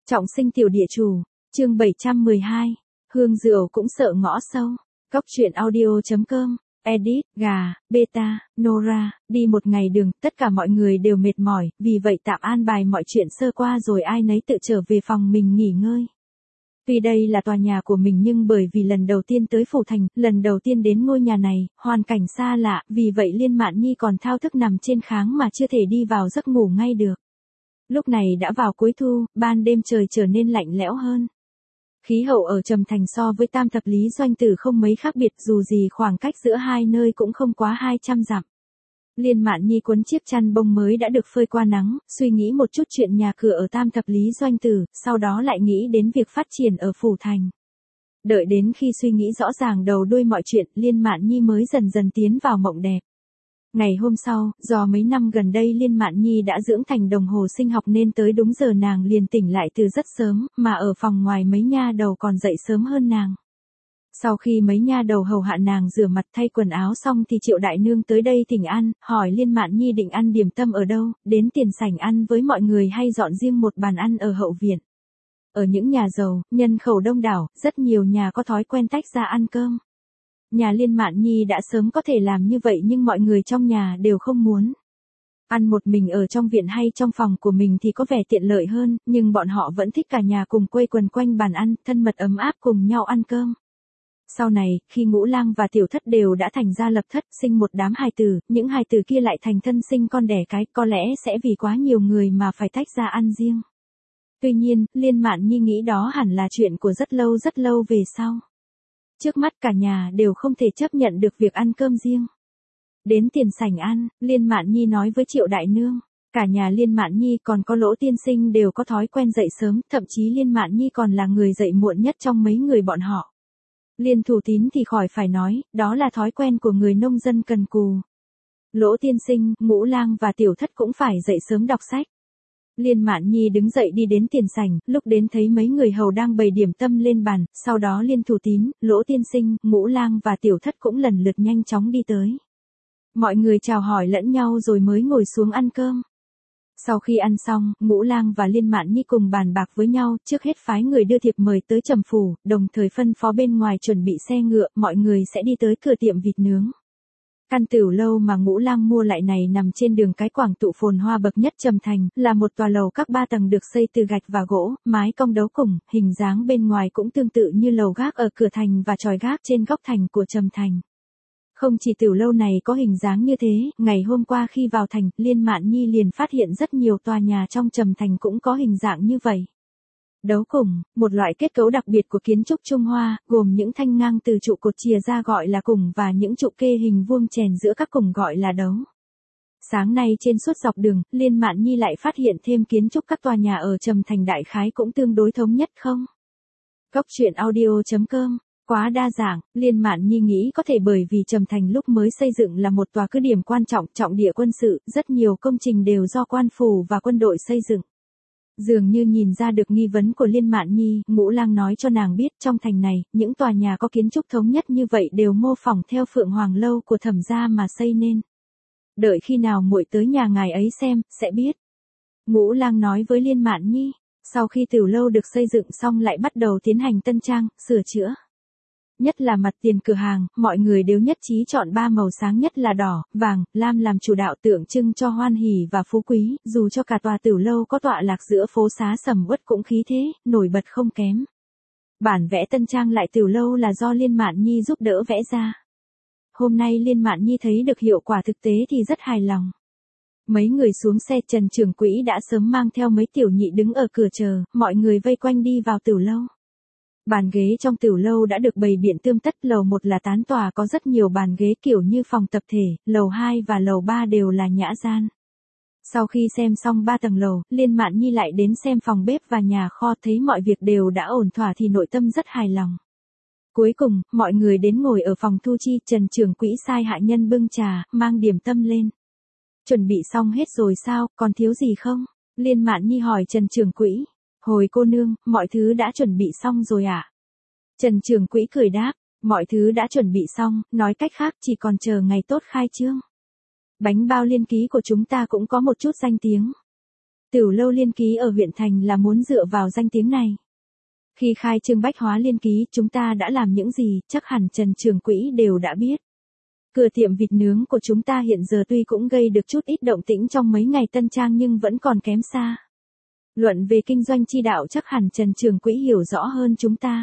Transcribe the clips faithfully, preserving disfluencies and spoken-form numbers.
Trọng sinh tiểu địa chủ, chương bảy trăm mười hai, Hương Rượu cũng sợ ngõ sâu. Cóc truyện audio chấm com, edit, gà, beta, Nora, đi một ngày đường, tất cả mọi người đều mệt mỏi, vì vậy tạm an bài mọi chuyện sơ qua rồi ai nấy tự trở về phòng mình nghỉ ngơi. Tuy đây là tòa nhà của mình nhưng bởi vì lần đầu tiên tới Phủ Thành, lần đầu tiên đến ngôi nhà này, hoàn cảnh xa lạ, vì vậy Liên Mạn Nhi còn thao thức nằm trên kháng mà chưa thể đi vào giấc ngủ ngay được. Lúc này đã vào cuối thu, ban đêm trời trở nên lạnh lẽo hơn. Khí hậu ở Trầm Thành so với Tam Thập Lý Doanh Tử không mấy khác biệt, dù gì khoảng cách giữa hai nơi cũng không quá hai trăm dặm. Liên Mạn Nhi cuốn chiếc chăn bông mới đã được phơi qua nắng, suy nghĩ một chút chuyện nhà cửa ở Tam Thập Lý Doanh Tử, sau đó lại nghĩ đến việc phát triển ở Phủ Thành. Đợi đến khi suy nghĩ rõ ràng đầu đuôi mọi chuyện, Liên Mạn Nhi mới dần dần tiến vào mộng đẹp. Ngày hôm sau, do mấy năm gần đây Liên Mạn Nhi đã dưỡng thành đồng hồ sinh học nên tới đúng giờ nàng liền tỉnh lại từ rất sớm, mà ở phòng ngoài mấy nha đầu còn dậy sớm hơn nàng. Sau khi mấy nha đầu hầu hạ nàng rửa mặt thay quần áo xong thì Triệu Đại Nương tới đây thỉnh ăn, hỏi Liên Mạn Nhi định ăn điểm tâm ở đâu, đến tiền sảnh ăn với mọi người hay dọn riêng một bàn ăn ở hậu viện. Ở những nhà giàu, nhân khẩu đông đảo, rất nhiều nhà có thói quen tách ra ăn cơm. Nhà Liên Mạn Nhi đã sớm có thể làm như vậy nhưng mọi người trong nhà đều không muốn. Ăn một mình ở trong viện hay trong phòng của mình thì có vẻ tiện lợi hơn, nhưng bọn họ vẫn thích cả nhà cùng quây quần quanh bàn ăn, thân mật ấm áp cùng nhau ăn cơm. Sau này, khi Ngũ Lang và Tiểu Thất đều đã thành gia lập thất, sinh một đám hài tử, những hài tử kia lại thành thân sinh con đẻ cái, có lẽ sẽ vì quá nhiều người mà phải tách ra ăn riêng. Tuy nhiên, Liên Mạn Nhi nghĩ đó hẳn là chuyện của rất lâu rất lâu về sau. Trước mắt cả nhà đều không thể chấp nhận được việc ăn cơm riêng. Đến tiền sảnh ăn, Liên Mạn Nhi nói với Triệu Đại Nương. Cả nhà Liên Mạn Nhi còn có Lỗ tiên sinh đều có thói quen dậy sớm, thậm chí Liên Mạn Nhi còn là người dậy muộn nhất trong mấy người bọn họ. Liên Thủ Tín thì khỏi phải nói, đó là thói quen của người nông dân cần cù. Lỗ tiên sinh, Ngũ Lang và Tiểu Thất cũng phải dậy sớm đọc sách. Liên Mạn Nhi đứng dậy đi đến tiền sảnh, lúc đến thấy mấy người hầu đang bày điểm tâm lên bàn, sau đó Liên Thủ Tín, Lỗ tiên sinh, Ngũ Lang và Tiểu Thất cũng lần lượt nhanh chóng đi tới. Mọi người chào hỏi lẫn nhau rồi mới ngồi xuống ăn cơm. Sau khi ăn xong, Ngũ Lang và Liên Mạn Nhi cùng bàn bạc với nhau, trước hết phái người đưa thiệp mời tới Trầm Phủ, đồng thời phân phó bên ngoài chuẩn bị xe ngựa, mọi người sẽ đi tới cửa tiệm vịt nướng. Căn tửu lâu mà Ngũ Lang mua lại này nằm trên đường cái quảng tụ phồn hoa bậc nhất Trầm Thành, là một tòa lầu các ba tầng được xây từ gạch và gỗ, mái cong đấu cùng, hình dáng bên ngoài cũng tương tự như lầu gác ở cửa thành và chòi gác trên góc thành của Trầm Thành. Không chỉ tửu lâu này có hình dáng như thế, ngày hôm qua khi vào thành, Liên Mạn Nhi liền phát hiện rất nhiều tòa nhà trong Trầm Thành cũng có hình dạng như vậy. Đấu cùng, một loại kết cấu đặc biệt của kiến trúc Trung Hoa, gồm những thanh ngang từ trụ cột chìa ra gọi là cùng và những trụ kê hình vuông chèn giữa các cùng gọi là đấu. Sáng nay trên suốt dọc đường, Liên Mạn Nhi lại phát hiện thêm kiến trúc các tòa nhà ở Trầm Thành đại khái cũng tương đối thống nhất không? Cóc truyện audio chấm com. Quá đa dạng, Liên Mạn Nhi nghĩ có thể bởi vì Trầm Thành lúc mới xây dựng là một tòa cứ điểm quan trọng, trọng địa quân sự, rất nhiều công trình đều do quan phủ và quân đội xây dựng. Dường như nhìn ra được nghi vấn của Liên Mạn Nhi, Ngũ Lang nói cho nàng biết trong thành này, những tòa nhà có kiến trúc thống nhất như vậy đều mô phỏng theo Phượng Hoàng lâu của Thẩm gia mà xây nên. Đợi khi nào muội tới nhà ngài ấy xem, sẽ biết. Ngũ Lang nói với Liên Mạn Nhi, sau khi tửu lâu được xây dựng xong lại bắt đầu tiến hành tân trang, sửa chữa. Nhất là mặt tiền cửa hàng, mọi người đều nhất trí chọn ba màu sáng nhất là đỏ, vàng, lam làm chủ đạo tượng trưng cho hoan hỉ và phú quý, dù cho cả tòa tửu lâu có tọa lạc giữa phố xá sầm uất cũng khí thế, nổi bật không kém. Bản vẽ tân trang lại tửu lâu là do Liên Mạn Nhi giúp đỡ vẽ ra. Hôm nay Liên Mạn Nhi thấy được hiệu quả thực tế thì rất hài lòng. Mấy người xuống xe, Trần Trưởng Quỹ đã sớm mang theo mấy tiểu nhị đứng ở cửa chờ, mọi người vây quanh đi vào tửu lâu. Bàn ghế trong tửu lâu đã được bày biện tươm tất, lầu một là tán tòa có rất nhiều bàn ghế kiểu như phòng tập thể, lầu hai và lầu ba đều là nhã gian. Sau khi xem xong ba tầng lầu, Liên Mạn Nhi lại đến xem phòng bếp và nhà kho, thấy mọi việc đều đã ổn thỏa thì nội tâm rất hài lòng. Cuối cùng, mọi người đến ngồi ở phòng thu chi, Trần Trưởng Quỹ sai hạ nhân bưng trà, mang điểm tâm lên. Chuẩn bị xong hết rồi sao, còn thiếu gì không? Liên Mạn Nhi hỏi Trần Trưởng Quỹ. Hồi cô nương, mọi thứ đã chuẩn bị xong rồi ạ. À? Trần Trưởng Quỹ cười đáp, mọi thứ đã chuẩn bị xong, nói cách khác chỉ còn chờ ngày tốt khai trương. Bánh bao Liên Ký của chúng ta cũng có một chút danh tiếng. Tửu lâu Liên Ký ở huyện thành là muốn dựa vào danh tiếng này. Khi khai trương Bách Hóa Liên Ký, chúng ta đã làm những gì, chắc hẳn Trần trưởng quỹ đều đã biết. Cửa tiệm vịt nướng của chúng ta hiện giờ tuy cũng gây được chút ít động tĩnh trong mấy ngày tân trang nhưng vẫn còn kém xa. Luận về kinh doanh chi đạo chắc hẳn Trần trưởng quỹ hiểu rõ hơn chúng ta.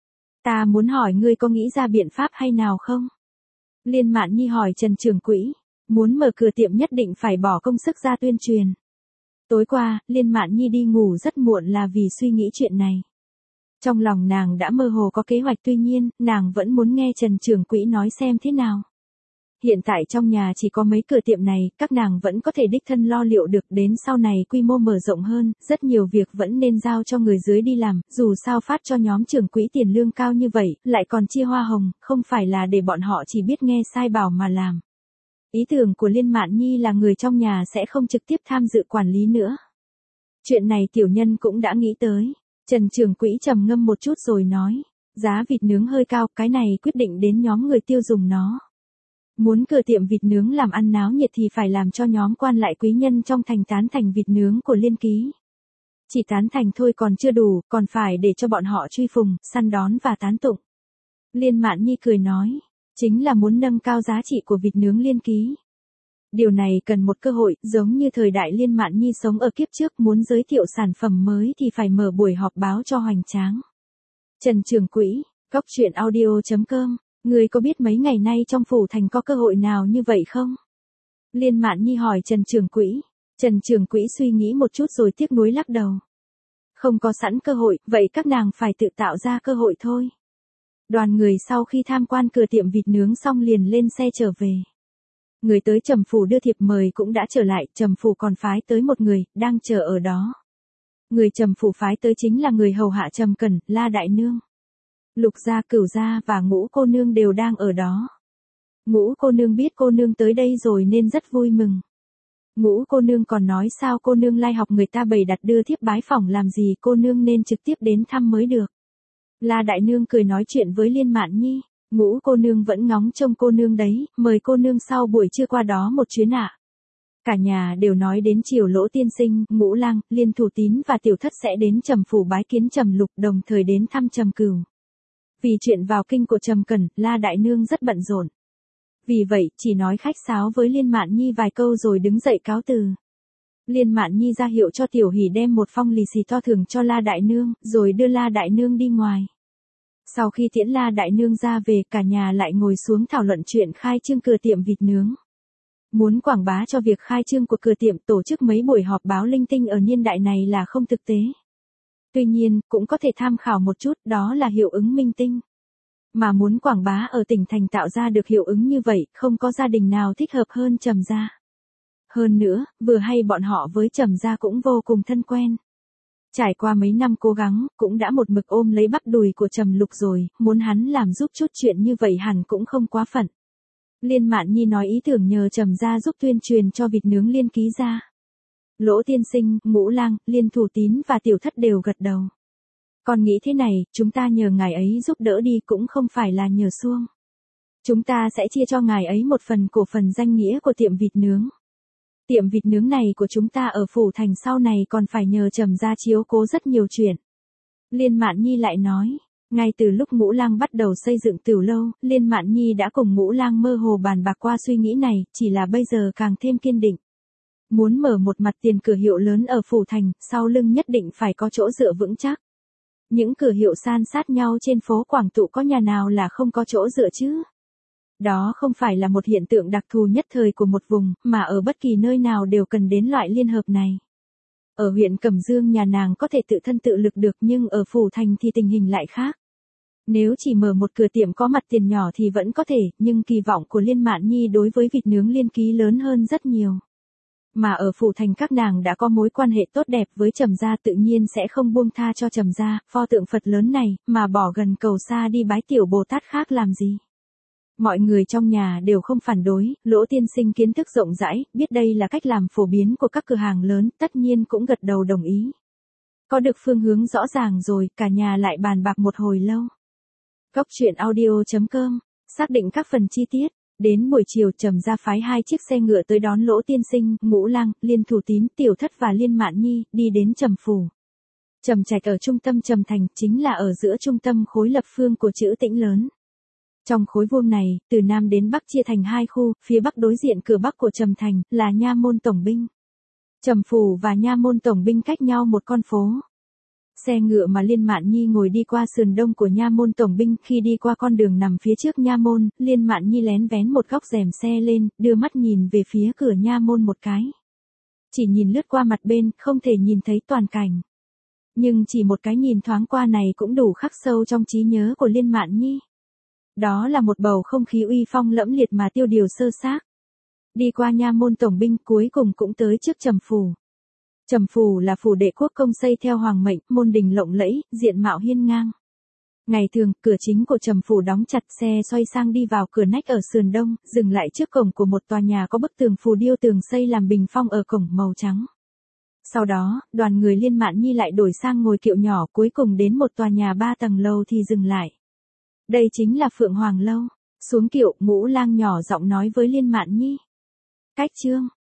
Ta muốn hỏi ngươi có nghĩ ra biện pháp hay nào không? Liên Mạn Nhi hỏi Trần trưởng quỹ, muốn mở cửa tiệm nhất định phải bỏ công sức ra tuyên truyền. Tối qua, Liên Mạn Nhi đi ngủ rất muộn là vì suy nghĩ chuyện này. Trong lòng nàng đã mơ hồ có kế hoạch, tuy nhiên, nàng vẫn muốn nghe Trần trưởng quỹ nói xem thế nào. Hiện tại trong nhà chỉ có mấy cửa tiệm này, các nàng vẫn có thể đích thân lo liệu được, đến sau này quy mô mở rộng hơn, rất nhiều việc vẫn nên giao cho người dưới đi làm, dù sao phát cho nhóm trưởng quỹ tiền lương cao như vậy, lại còn chia hoa hồng, không phải là để bọn họ chỉ biết nghe sai bảo mà làm. Ý tưởng của Liên Mạn Nhi là người trong nhà sẽ không trực tiếp tham dự quản lý nữa. Chuyện này tiểu nhân cũng đã nghĩ tới. Trần trưởng quỹ trầm ngâm một chút rồi nói, giá vịt nướng hơi cao, cái này quyết định đến nhóm người tiêu dùng nó. Muốn cửa tiệm vịt nướng làm ăn náo nhiệt thì phải làm cho nhóm quan lại quý nhân trong thành tán thành vịt nướng của Liên Ký. Chỉ tán thành thôi còn chưa đủ, còn phải để cho bọn họ truy phùng, săn đón và tán tụng. Liên Mạn Nhi cười nói, chính là muốn nâng cao giá trị của vịt nướng Liên Ký. Điều này cần một cơ hội, giống như thời đại Liên Mạn Nhi sống ở kiếp trước, muốn giới thiệu sản phẩm mới thì phải mở buổi họp báo cho hoành tráng. Trần trưởng quỹ, cóc truyện audio chấm com, người có biết mấy ngày nay trong phủ thành có cơ hội nào như vậy không? Liên Mạn Nhi hỏi Trần trưởng quỹ. Trần trưởng quỹ suy nghĩ một chút rồi tiếc nuối lắc đầu. Không có sẵn cơ hội, vậy các nàng phải tự tạo ra cơ hội thôi. Đoàn người sau khi tham quan cửa tiệm vịt nướng xong liền lên xe trở về. Người tới Trầm phủ đưa thiệp mời cũng đã trở lại, Trầm phủ còn phái tới một người, đang chờ ở đó. Người Trầm phủ phái tới chính là người hầu hạ Trầm Cẩn, La Đại Nương. Lục gia, Cửu gia và Ngũ cô nương đều đang ở đó. Ngũ cô nương biết cô nương tới đây rồi nên rất vui mừng. Ngũ cô nương còn nói sao cô nương lai học người ta bày đặt đưa thiếp bái phỏng làm gì, cô nương nên trực tiếp đến thăm mới được. La Đại Nương cười nói chuyện với Liên Mạn Nhi. Ngũ cô nương vẫn ngóng trông cô nương đấy, mời cô nương sau buổi trưa qua đó một chuyến ạ. À. Cả nhà đều nói đến Triều Lỗ tiên sinh, Ngũ Lang, Liên Thủ Tín và Tiểu Thất sẽ đến Trầm phủ bái kiến Trầm Lục, đồng thời đến thăm Trầm Cửu. Vì chuyện vào kinh của Trầm Cẩn, La Đại Nương rất bận rộn. Vì vậy, chỉ nói khách sáo với Liên Mạn Nhi vài câu rồi đứng dậy cáo từ. Liên Mạn Nhi ra hiệu cho Tiểu Hỷ đem một phong lì xì to thưởng cho La Đại Nương, rồi đưa La Đại Nương đi ngoài. Sau khi tiễn La Đại Nương ra về, cả nhà lại ngồi xuống thảo luận chuyện khai trương cửa tiệm vịt nướng. Muốn quảng bá cho việc khai trương của cửa tiệm, tổ chức mấy buổi họp báo linh tinh ở niên đại này là không thực tế. Tuy nhiên, cũng có thể tham khảo một chút, đó là hiệu ứng minh tinh. Mà muốn quảng bá ở tỉnh thành tạo ra được hiệu ứng như vậy, không có gia đình nào thích hợp hơn Trầm gia. Hơn nữa, vừa hay bọn họ với Trầm gia cũng vô cùng thân quen. Trải qua mấy năm cố gắng, cũng đã một mực ôm lấy bắp đùi của Trầm Lục rồi, muốn hắn làm giúp chút chuyện như vậy hẳn cũng không quá phận. Liên Mạn Nhi nói ý tưởng nhờ Trầm gia giúp tuyên truyền cho vịt nướng Liên Ký ra. Lỗ tiên sinh, Ngũ Lang, Liên Thủ Tín và Tiểu Thất đều gật đầu. Còn nghĩ thế này, chúng ta nhờ ngài ấy giúp đỡ đi cũng không phải là nhờ xuông. Chúng ta sẽ chia cho ngài ấy một phần cổ phần danh nghĩa của tiệm vịt nướng. Tiệm vịt nướng này của chúng ta ở phủ thành sau này còn phải nhờ Trầm gia chiếu cố rất nhiều chuyện. Liên Mạn Nhi lại nói, ngay từ lúc Ngũ Lang bắt đầu xây dựng Tửu lâu, Liên Mạn Nhi đã cùng Ngũ Lang mơ hồ bàn bạc qua suy nghĩ này, chỉ là bây giờ càng thêm kiên định. Muốn mở một mặt tiền cửa hiệu lớn ở phủ thành, sau lưng nhất định phải có chỗ dựa vững chắc. Những cửa hiệu san sát nhau trên phố Quảng Tụ có nhà nào là không có chỗ dựa chứ? Đó không phải là một hiện tượng đặc thù nhất thời của một vùng, mà ở bất kỳ nơi nào đều cần đến loại liên hợp này. Ở huyện Cẩm Dương nhà nàng có thể tự thân tự lực được, nhưng ở phủ thành thì tình hình lại khác. Nếu chỉ mở một cửa tiệm có mặt tiền nhỏ thì vẫn có thể, nhưng kỳ vọng của Liên Mạn Nhi đối với vịt nướng Liên Ký lớn hơn rất nhiều. Mà ở phủ thành các nàng đã có mối quan hệ tốt đẹp với Trầm gia, tự nhiên sẽ không buông tha cho Trầm gia, pho tượng Phật lớn này, mà bỏ gần cầu xa đi bái tiểu Bồ Tát khác làm gì. Mọi người trong nhà đều không phản đối, Lỗ tiên sinh kiến thức rộng rãi, biết đây là cách làm phổ biến của các cửa hàng lớn, tất nhiên cũng gật đầu đồng ý. Có được phương hướng rõ ràng rồi, cả nhà lại bàn bạc một hồi lâu. Cóc truyện audio chấm com, xác định các phần chi tiết. Đến buổi chiều Trầm gia phái hai chiếc xe ngựa tới đón Lỗ tiên sinh, Ngũ Lang, Liên Thủ Tín, Tiểu Thất và Liên Mạn Nhi, đi đến Trầm phủ. Trầm Trạch ở trung tâm Trầm thành, chính là ở giữa trung tâm khối lập phương của chữ Tĩnh lớn. Trong khối vuông này, từ Nam đến Bắc chia thành hai khu, phía Bắc đối diện cửa Bắc của Trầm thành, là Nha môn tổng binh. Trầm phủ và Nha môn tổng binh cách nhau một con phố. Xe ngựa mà Liên Mạn Nhi ngồi đi qua sườn đông của Nha môn tổng binh, khi đi qua con đường nằm phía trước Nha môn, Liên Mạn Nhi lén vén một góc rèm xe lên, đưa mắt nhìn về phía cửa Nha môn một cái. Chỉ nhìn lướt qua mặt bên, không thể nhìn thấy toàn cảnh. Nhưng chỉ một cái nhìn thoáng qua này cũng đủ khắc sâu trong trí nhớ của Liên Mạn Nhi. Đó là một bầu không khí uy phong lẫm liệt mà tiêu điều sơ xác. Đi qua Nha môn tổng binh, cuối cùng cũng tới trước Trầm phủ. Trầm phủ là phủ đệ quốc công xây theo hoàng mệnh, môn đình lộng lẫy, diện mạo hiên ngang. Ngày thường, cửa chính của Trầm phủ đóng chặt, xe xoay sang đi vào cửa nách ở sườn đông, dừng lại trước cổng của một tòa nhà có bức tường phù điêu tường xây làm bình phong ở cổng màu trắng. Sau đó, đoàn người Liên Mạn Nhi lại đổi sang ngồi kiệu nhỏ, cuối cùng đến một tòa nhà ba tầng lầu thì dừng lại. Đây chính là Phượng Hoàng lâu. Xuống kiệu, Ngũ Lang nhỏ giọng nói với Liên Mạn Nhi. Cách chương